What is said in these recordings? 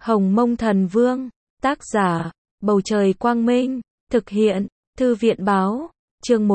Hồng Mông Thần Vương, tác giả, Bầu Trời Quang Minh, thực hiện, Thư viện Báo, chương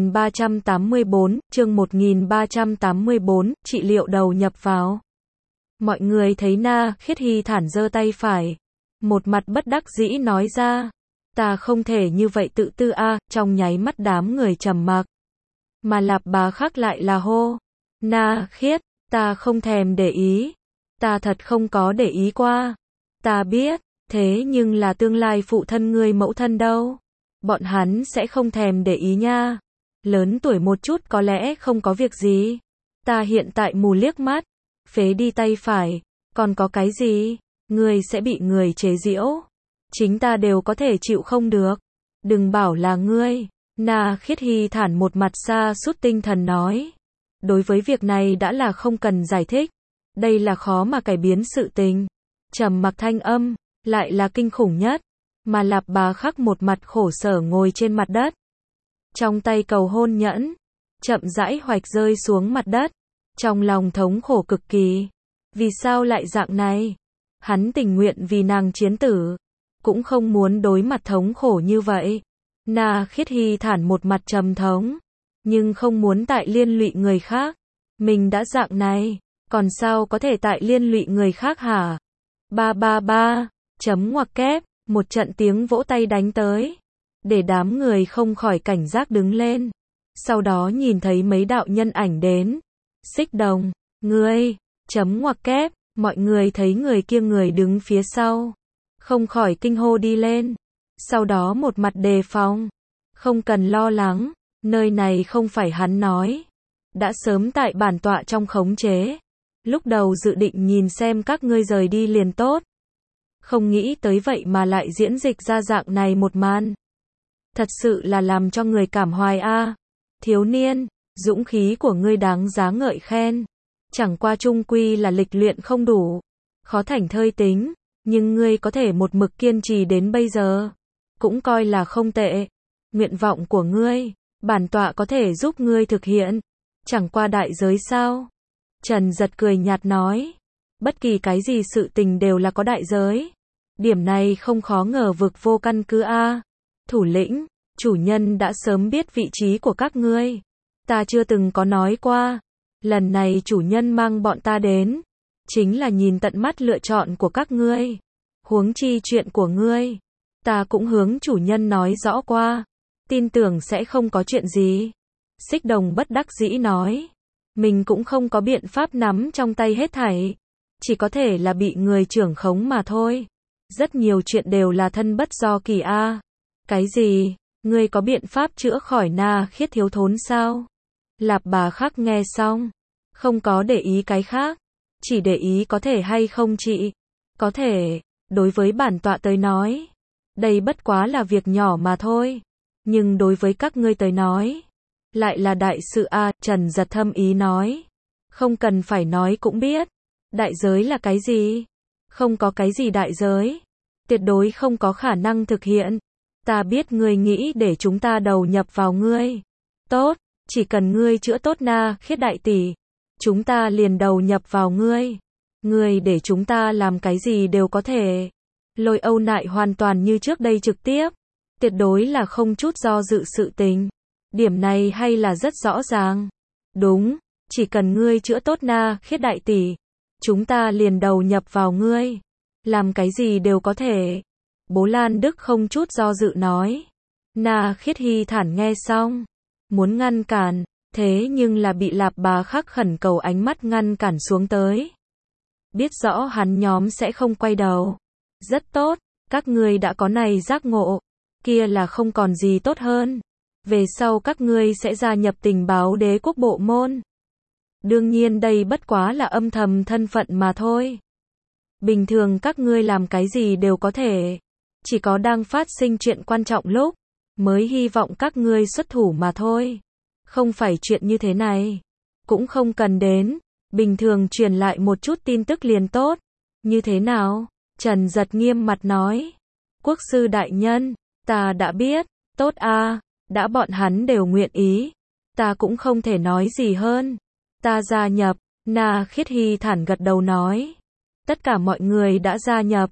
1384, trị liệu đầu nhập vào. Mọi người thấy Na Khiết Hy thản giơ tay phải, một mặt bất đắc dĩ nói ra, ta không thể như vậy tự tư a. Trong nháy mắt đám người trầm mặc, mà Lạp Bá Khắc lại là hô, Na Khiết, ta không thèm để ý, ta thật không có để ý qua, ta biết, thế nhưng là tương lai phụ thân ngươi mẫu thân đâu, bọn hắn sẽ không thèm để ý nha, lớn tuổi một chút có lẽ không có việc gì, ta hiện tại mù liếc mắt, phế đi tay phải, còn có cái gì, ngươi sẽ bị người chế giễu, chính ta đều có thể chịu không được, đừng bảo là ngươi. Na Khiết Hy thản một mặt sa sút tinh thần nói, đối với việc này đã là không cần giải thích, đây là khó mà cải biến sự tình, trầm mặc thanh âm, lại là kinh khủng nhất, mà Lạp Bá Khắc một mặt khổ sở ngồi trên mặt đất, trong tay cầu hôn nhẫn, chậm rãi hoạch rơi xuống mặt đất, trong lòng thống khổ cực kỳ, vì sao lại dạng này, hắn tình nguyện vì nàng chiến tử, cũng không muốn đối mặt thống khổ như vậy. Na Khiết Hy thản một mặt trầm thống, nhưng không muốn tại liên lụy người khác, mình đã dạng này, còn sao có thể tại liên lụy người khác hả? Ba, chấm ngoặc kép, một trận tiếng vỗ tay đánh tới, để đám người không khỏi cảnh giác đứng lên, sau đó nhìn thấy mấy đạo nhân ảnh đến, Xích Đồng, ngươi, chấm ngoặc kép, mọi người thấy người kia người đứng phía sau, không khỏi kinh hô đi lên. Sau đó một mặt đề phòng, không cần lo lắng, nơi này không phải hắn nói, đã sớm tại bản tọa trong khống chế, lúc đầu dự định nhìn xem các ngươi rời đi liền tốt, không nghĩ tới vậy mà lại diễn dịch ra dạng này một màn, thật sự là làm cho người cảm hoài a. Thiếu niên, dũng khí của ngươi đáng giá ngợi khen, chẳng qua chung quy là lịch luyện không đủ, khó thành thơi tính, nhưng ngươi có thể một mực kiên trì đến bây giờ, cũng coi là không tệ. Nguyện vọng của ngươi, bản tọa có thể giúp ngươi thực hiện, chẳng qua đại giới sao? Trần Giật cười nhạt nói, bất kỳ cái gì sự tình đều là có đại giới. Điểm này không khó ngờ vực vô căn cứ a. Thủ lĩnh, chủ nhân đã sớm biết vị trí của các ngươi. Ta chưa từng có nói qua. Lần này chủ nhân mang bọn ta đến, chính là nhìn tận mắt lựa chọn của các ngươi. Huống chi chuyện của ngươi, ta cũng hướng chủ nhân nói rõ qua, tin tưởng sẽ không có chuyện gì. Xích Đồng bất đắc dĩ nói, mình cũng không có biện pháp nắm trong tay hết thảy, chỉ có thể là bị người trưởng khống mà thôi. Rất nhiều chuyện đều là thân bất do kỳ a. Cái gì? Ngươi có biện pháp chữa khỏi Na Khiết thiếu thốn sao? Lạp Bá Khắc nghe xong, không có để ý cái khác, chỉ để ý có thể hay không trị. Có thể, đối với bản tọa tới nói, đây bất quá là việc nhỏ mà thôi, nhưng đối với các ngươi tới nói, lại là đại sự a. Trần Giật thâm ý nói, không cần phải nói cũng biết, đại giới là cái gì? Không có cái gì đại giới, tuyệt đối không có khả năng thực hiện. Ta biết ngươi nghĩ để chúng ta đầu nhập vào ngươi. Tốt, chỉ cần ngươi chữa tốt Na Khiết đại tỷ, chúng ta liền đầu nhập vào ngươi. Ngươi để chúng ta làm cái gì đều có thể. Lôi Âu Nại hoàn toàn như trước đây trực tiếp, tuyệt đối là không chút do dự sự tình. Điểm này hay là rất rõ ràng. Đúng, chỉ cần ngươi chữa tốt Na Khiết đại tỷ, chúng ta liền đầu nhập vào ngươi. Làm cái gì đều có thể. Bố Lan Đức không chút do dự nói. Na Khiết Hy thản nghe xong, muốn ngăn cản, thế nhưng là bị Lạp Bá Khắc khẩn cầu ánh mắt ngăn cản xuống tới. Biết rõ hắn nhóm sẽ không quay đầu. Rất tốt, các ngươi đã có này giác ngộ, kia là không còn gì tốt hơn. Về sau các ngươi sẽ gia nhập tình báo đế quốc bộ môn. Đương nhiên đây bất quá là âm thầm thân phận mà thôi. Bình thường các ngươi làm cái gì đều có thể, chỉ có đang phát sinh chuyện quan trọng lúc, mới hy vọng các ngươi xuất thủ mà thôi. Không phải chuyện như thế này, cũng không cần đến, bình thường truyền lại một chút tin tức liền tốt. Như thế nào? Trần Giật nghiêm mặt nói. Quốc sư đại nhân, ta đã biết, tốt a, đã bọn hắn đều nguyện ý, ta cũng không thể nói gì hơn. Ta gia nhập. Na Khiết Hy thản gật đầu nói, tất cả mọi người đã gia nhập,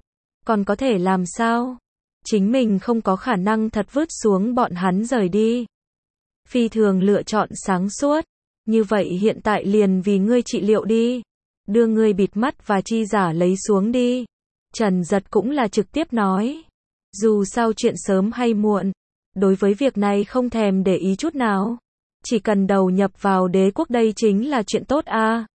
còn có thể làm sao? Chính mình không có khả năng thật vứt xuống bọn hắn rời đi. Phi thường lựa chọn sáng suốt. Như vậy hiện tại liền vì ngươi trị liệu đi. Đưa ngươi bịt mắt và chi giả lấy xuống đi. Trần Giật cũng là trực tiếp nói. Dù sao chuyện sớm hay muộn, đối với việc này không thèm để ý chút nào. Chỉ cần đầu nhập vào đế quốc đây chính là chuyện tốt a.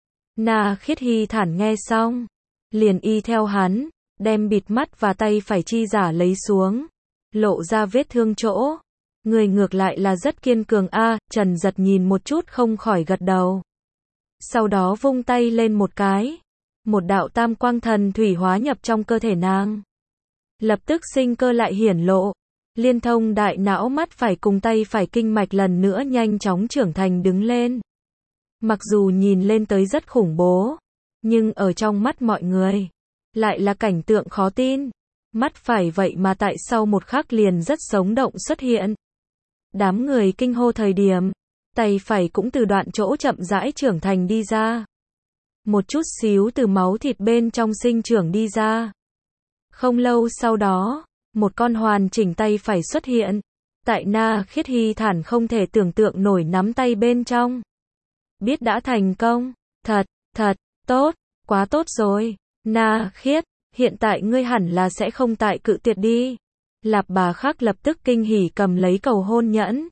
Na Khiết Hy thản nghe xong, liền y theo hắn, đem bịt mắt và tay phải chi giả lấy xuống, lộ ra vết thương chỗ. Người ngược lại là rất kiên cường a. Trần Giật nhìn một chút không khỏi gật đầu. Sau đó vung tay lên một cái, một đạo tam quang thần thủy hóa nhập trong cơ thể nàng. Lập tức sinh cơ lại hiển lộ, liên thông đại não mắt phải cùng tay phải kinh mạch lần nữa nhanh chóng trưởng thành đứng lên. Mặc dù nhìn lên tới rất khủng bố, nhưng ở trong mắt mọi người, lại là cảnh tượng khó tin. Mắt phải vậy mà tại sau một khắc liền rất sống động xuất hiện. Đám người kinh hô thời điểm, tay phải cũng từ đoạn chỗ chậm rãi trưởng thành đi ra. Một chút xíu từ máu thịt bên trong sinh trưởng đi ra. Không lâu sau đó, một con hoàn chỉnh tay phải xuất hiện. Tại Na Khiết Hy thản không thể tưởng tượng nổi nắm tay bên trong. Biết đã thành công, thật tốt, quá tốt rồi. Na Khiết, hiện tại ngươi hẳn là sẽ không tại cự tuyệt đi. Lạp Bà Khắc lập tức kinh hỉ cầm lấy cầu hôn nhẫn.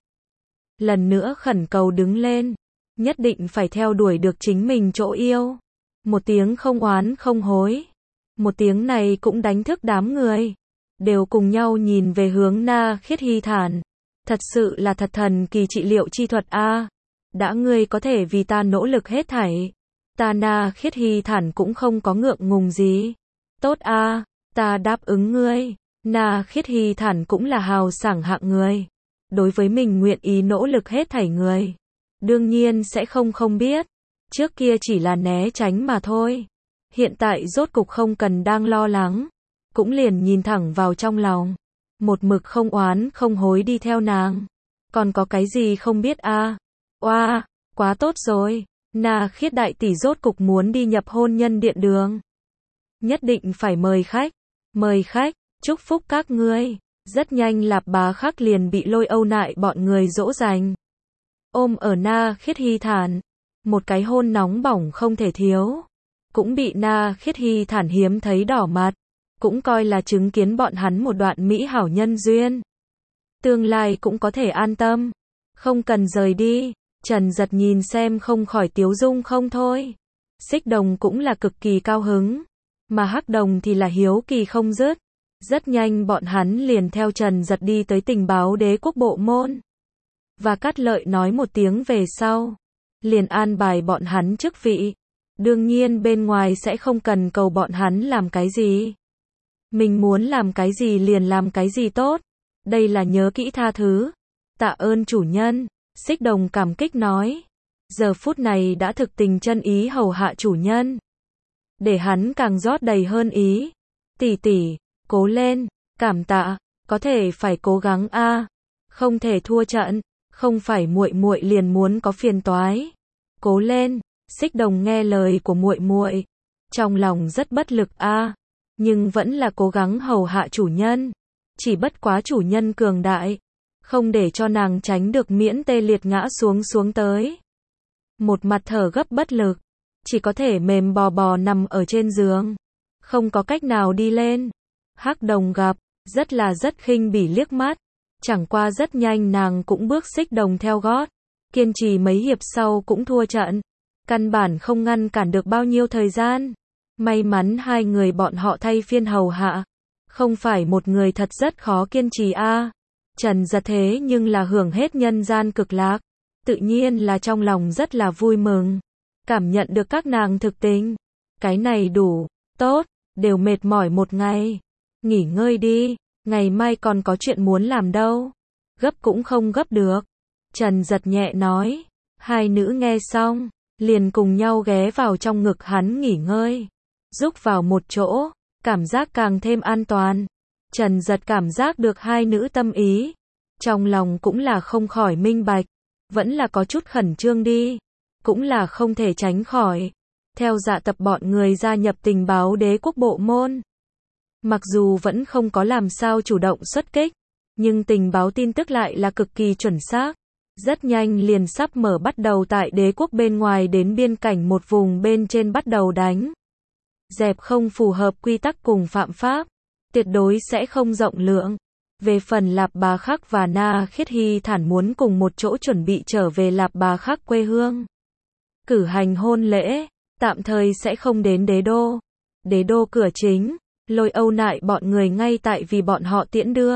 Lần nữa khẩn cầu đứng lên, nhất định phải theo đuổi được chính mình chỗ yêu. Một tiếng không oán không hối. Một tiếng này cũng đánh thức đám người. Đều cùng nhau nhìn về hướng Na Khiết Hy thản. Thật sự là thật thần kỳ trị liệu chi thuật a. Đã ngươi có thể vì ta nỗ lực hết thảy. Ta Na Khiết Hy thản cũng không có ngượng ngùng gì. Tốt a, ta đáp ứng ngươi. Na Khiết Hy thản cũng là hào sảng hạng người. Đối với mình nguyện ý nỗ lực hết thảy người, đương nhiên sẽ không biết. Trước kia chỉ là né tránh mà thôi. Hiện tại rốt cục không cần đang lo lắng. Cũng liền nhìn thẳng vào trong lòng. Một mực không oán không hối đi theo nàng. Còn có cái gì không biết a? Oa, quá tốt rồi. Na Khiết đại tỷ rốt cục muốn đi nhập hôn nhân điện đường. Nhất định phải mời khách. Mời khách, chúc phúc các ngươi. Rất nhanh Lạp Bá Khắc liền bị Lôi Âu Nại bọn người dỗ dành. Ôm ở Na Khiết Hy thản. Một cái hôn nóng bỏng không thể thiếu. Cũng bị Na Khiết Hy thản hiếm thấy đỏ mặt. Cũng coi là chứng kiến bọn hắn một đoạn mỹ hảo nhân duyên. Tương lai cũng có thể an tâm. Không cần rời đi. Trần Giật nhìn xem không khỏi tiếu dung không thôi. Xích Đồng cũng là cực kỳ cao hứng. Mà Hắc Đồng thì là hiếu kỳ không dứt. Rất nhanh bọn hắn liền theo Trần Giật đi tới tình báo đế quốc bộ môn. Và Cát Lợi nói một tiếng về sau. Liền an bài bọn hắn chức vị. Đương nhiên bên ngoài sẽ không cần cầu bọn hắn làm cái gì. Mình muốn làm cái gì liền làm cái gì tốt. Đây là nhớ kỹ tha thứ. Tạ ơn chủ nhân. Xích Đồng cảm kích nói. Giờ phút này đã thực tình chân ý hầu hạ chủ nhân. Để hắn càng rót đầy hơn ý. Tỷ tỷ, cố lên, cảm tạ, có thể phải cố gắng a, không thể thua trận, không phải muội muội liền muốn có phiền toái. Cố lên. Xích Đồng nghe lời của muội muội, trong lòng rất bất lực a, nhưng vẫn là cố gắng hầu hạ chủ nhân. Chỉ bất quá chủ nhân cường đại, không để cho nàng tránh được miễn tê liệt ngã xuống tới. Một mặt thở gấp bất lực, chỉ có thể mềm bò bò nằm ở trên giường, không có cách nào đi lên. Hắc Đồng gặp, rất khinh bỉ liếc mắt, chẳng qua rất nhanh nàng cũng bước Xích Đồng theo gót, kiên trì mấy hiệp sau cũng thua trận, căn bản không ngăn cản được bao nhiêu thời gian. May mắn hai người bọn họ thay phiên hầu hạ, không phải một người thật rất khó kiên trì a. Trần Giật thế nhưng là hưởng hết nhân gian cực lạc, tự nhiên là trong lòng rất là vui mừng, cảm nhận được các nàng thực tình, cái này đủ tốt, đều mệt mỏi một ngày, nghỉ ngơi đi, ngày mai còn có chuyện muốn làm đâu, gấp cũng không gấp được. Trần Giật nhẹ nói. Hai nữ nghe xong, liền cùng nhau ghé vào trong ngực hắn nghỉ ngơi, rúc vào một chỗ, cảm giác càng thêm an toàn. Trần Giật cảm giác được hai nữ tâm ý, trong lòng cũng là không khỏi minh bạch, vẫn là có chút khẩn trương đi, cũng là không thể tránh khỏi. Theo dạ tập bọn người gia nhập tình báo đế quốc bộ môn. Mặc dù vẫn không có làm sao chủ động xuất kích, nhưng tình báo tin tức lại là cực kỳ chuẩn xác. Rất nhanh liền sắp mở bắt đầu tại đế quốc bên ngoài đến biên cảnh một vùng bên trên bắt đầu đánh dẹp không phù hợp quy tắc cùng phạm pháp, tuyệt đối sẽ không rộng lượng. Về phần Lạp Bá Khắc và Na Khiết Hy thản muốn cùng một chỗ chuẩn bị trở về Lạp Bá Khắc quê hương, cử hành hôn lễ, tạm thời sẽ không đến đế đô. Đế đô cửa chính, Lôi Âu Nại bọn người ngay tại vì bọn họ tiễn đưa.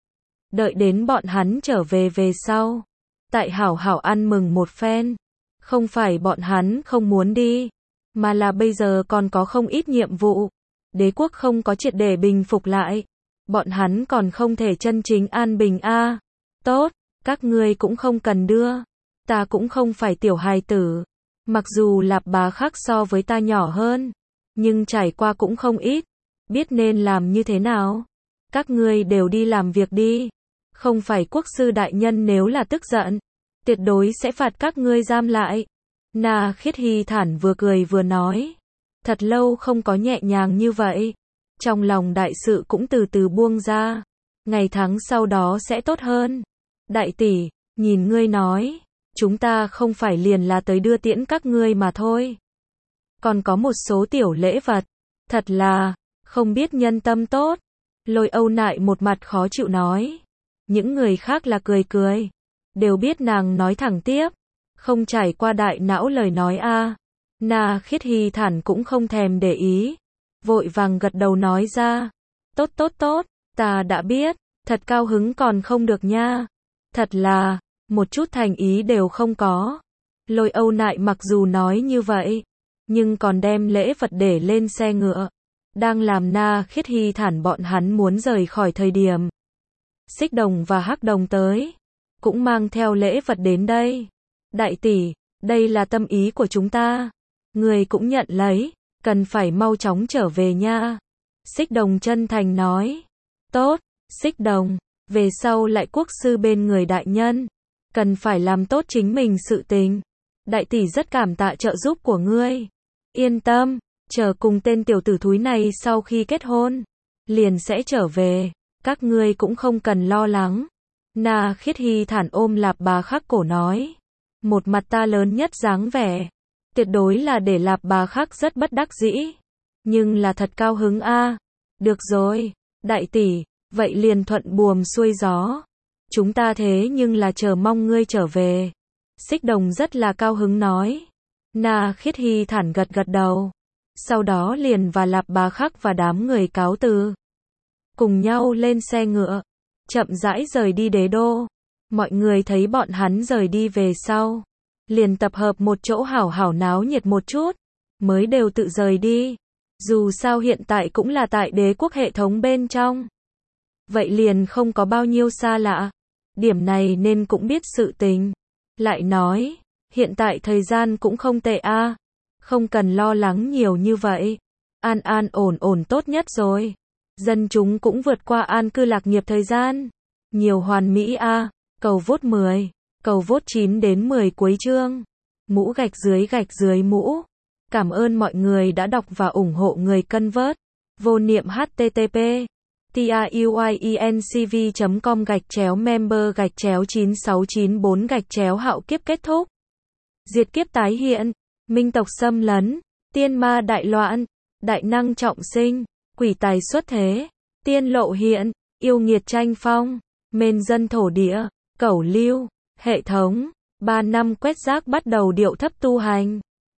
Đợi đến bọn hắn trở về về sau, tại hảo hảo ăn mừng một phen. Không phải bọn hắn không muốn đi, mà là bây giờ còn có không ít nhiệm vụ. Đế quốc không có triệt để bình phục lại, bọn hắn còn không thể chân chính an bình a. Tốt, các ngươi cũng không cần đưa, ta cũng không phải tiểu hài tử. Mặc dù Lạp Bá Khắc so với ta nhỏ hơn, nhưng trải qua cũng không ít, biết nên làm như thế nào. Các ngươi đều đi làm việc đi, không phải quốc sư đại nhân nếu là tức giận, tuyệt đối sẽ phạt các ngươi giam lại. Na Khiết Hy thản vừa cười vừa nói, thật lâu không có nhẹ nhàng như vậy. Trong lòng đại sự cũng từ từ buông ra, ngày tháng sau đó sẽ tốt hơn. Đại tỷ, nhìn ngươi nói, chúng ta không phải liền là tới đưa tiễn các ngươi mà thôi. Còn có một số tiểu lễ vật, thật là, không biết nhân tâm tốt. Lôi Âu Nại một mặt khó chịu nói. Những người khác là cười cười, đều biết nàng nói thẳng tiếp, không trải qua đại não lời nói a. Na Khiết Hy thản cũng không thèm để ý, vội vàng gật đầu nói ra, tốt tốt tốt, ta đã biết, thật cao hứng còn không được nha. Thật là, một chút thành ý đều không có. Lôi Âu Nại mặc dù nói như vậy, nhưng còn đem lễ vật để lên xe ngựa. Đang làm Na Khiết Hy thản bọn hắn muốn rời khỏi thời điểm, Xích Đồng và Hắc Đồng tới, cũng mang theo lễ vật đến đây. Đại tỷ, đây là tâm ý của chúng ta, người cũng nhận lấy, cần phải mau chóng trở về nha. Xích Đồng chân thành nói. Tốt, Xích Đồng, về sau lại quốc sư bên người đại nhân, cần phải làm tốt chính mình sự tình. Đại tỷ rất cảm tạ trợ giúp của ngươi. Yên tâm, chờ cùng tên tiểu tử thúi này sau khi kết hôn, liền sẽ trở về, các ngươi cũng không cần lo lắng. Na Khiết Hy thản ôm Lạp Bá Khắc cổ nói, một mặt ta lớn nhất dáng vẻ, tuyệt đối là để Lạp Bá Khắc rất bất đắc dĩ, nhưng là thật cao hứng a. Được rồi, đại tỷ, vậy liền thuận buồm xuôi gió. Chúng ta thế nhưng là chờ mong ngươi trở về. Xích Đồng rất là cao hứng nói. Na Khiết Hy thản gật gật đầu. Sau đó liền và Lạp Bá Khắc và đám người cáo từ, cùng nhau lên xe ngựa, chậm rãi rời đi đế đô. Mọi người thấy bọn hắn rời đi về sau, liền tập hợp một chỗ hảo hảo náo nhiệt một chút, mới đều tự rời đi. Dù sao hiện tại cũng là tại đế quốc hệ thống bên trong, vậy liền không có bao nhiêu xa lạ. Điểm này nên cũng biết sự tình. Lại nói, hiện tại thời gian cũng không tệ a, không cần lo lắng nhiều như vậy. An an ổn ổn tốt nhất rồi. Dân chúng cũng vượt qua an cư lạc nghiệp thời gian. Nhiều hoàn mỹ a. Cầu vote 10, cầu vote 9 đến 10 cuối chương. Mũ gạch dưới mũ. Cảm ơn mọi người đã đọc và ủng hộ người cân vớt. Vô niệm http truyencv.com/member/9694 hạo kiếp kết thúc. Diệt kiếp tái hiện, minh tộc xâm lấn, tiên ma đại loạn, đại năng trọng sinh, quỷ tài xuất thế, tiên lộ hiện, yêu nghiệt tranh phong, mên dân thổ địa, cẩu lưu, hệ thống, 3 năm quét rác bắt đầu điệu thấp tu hành.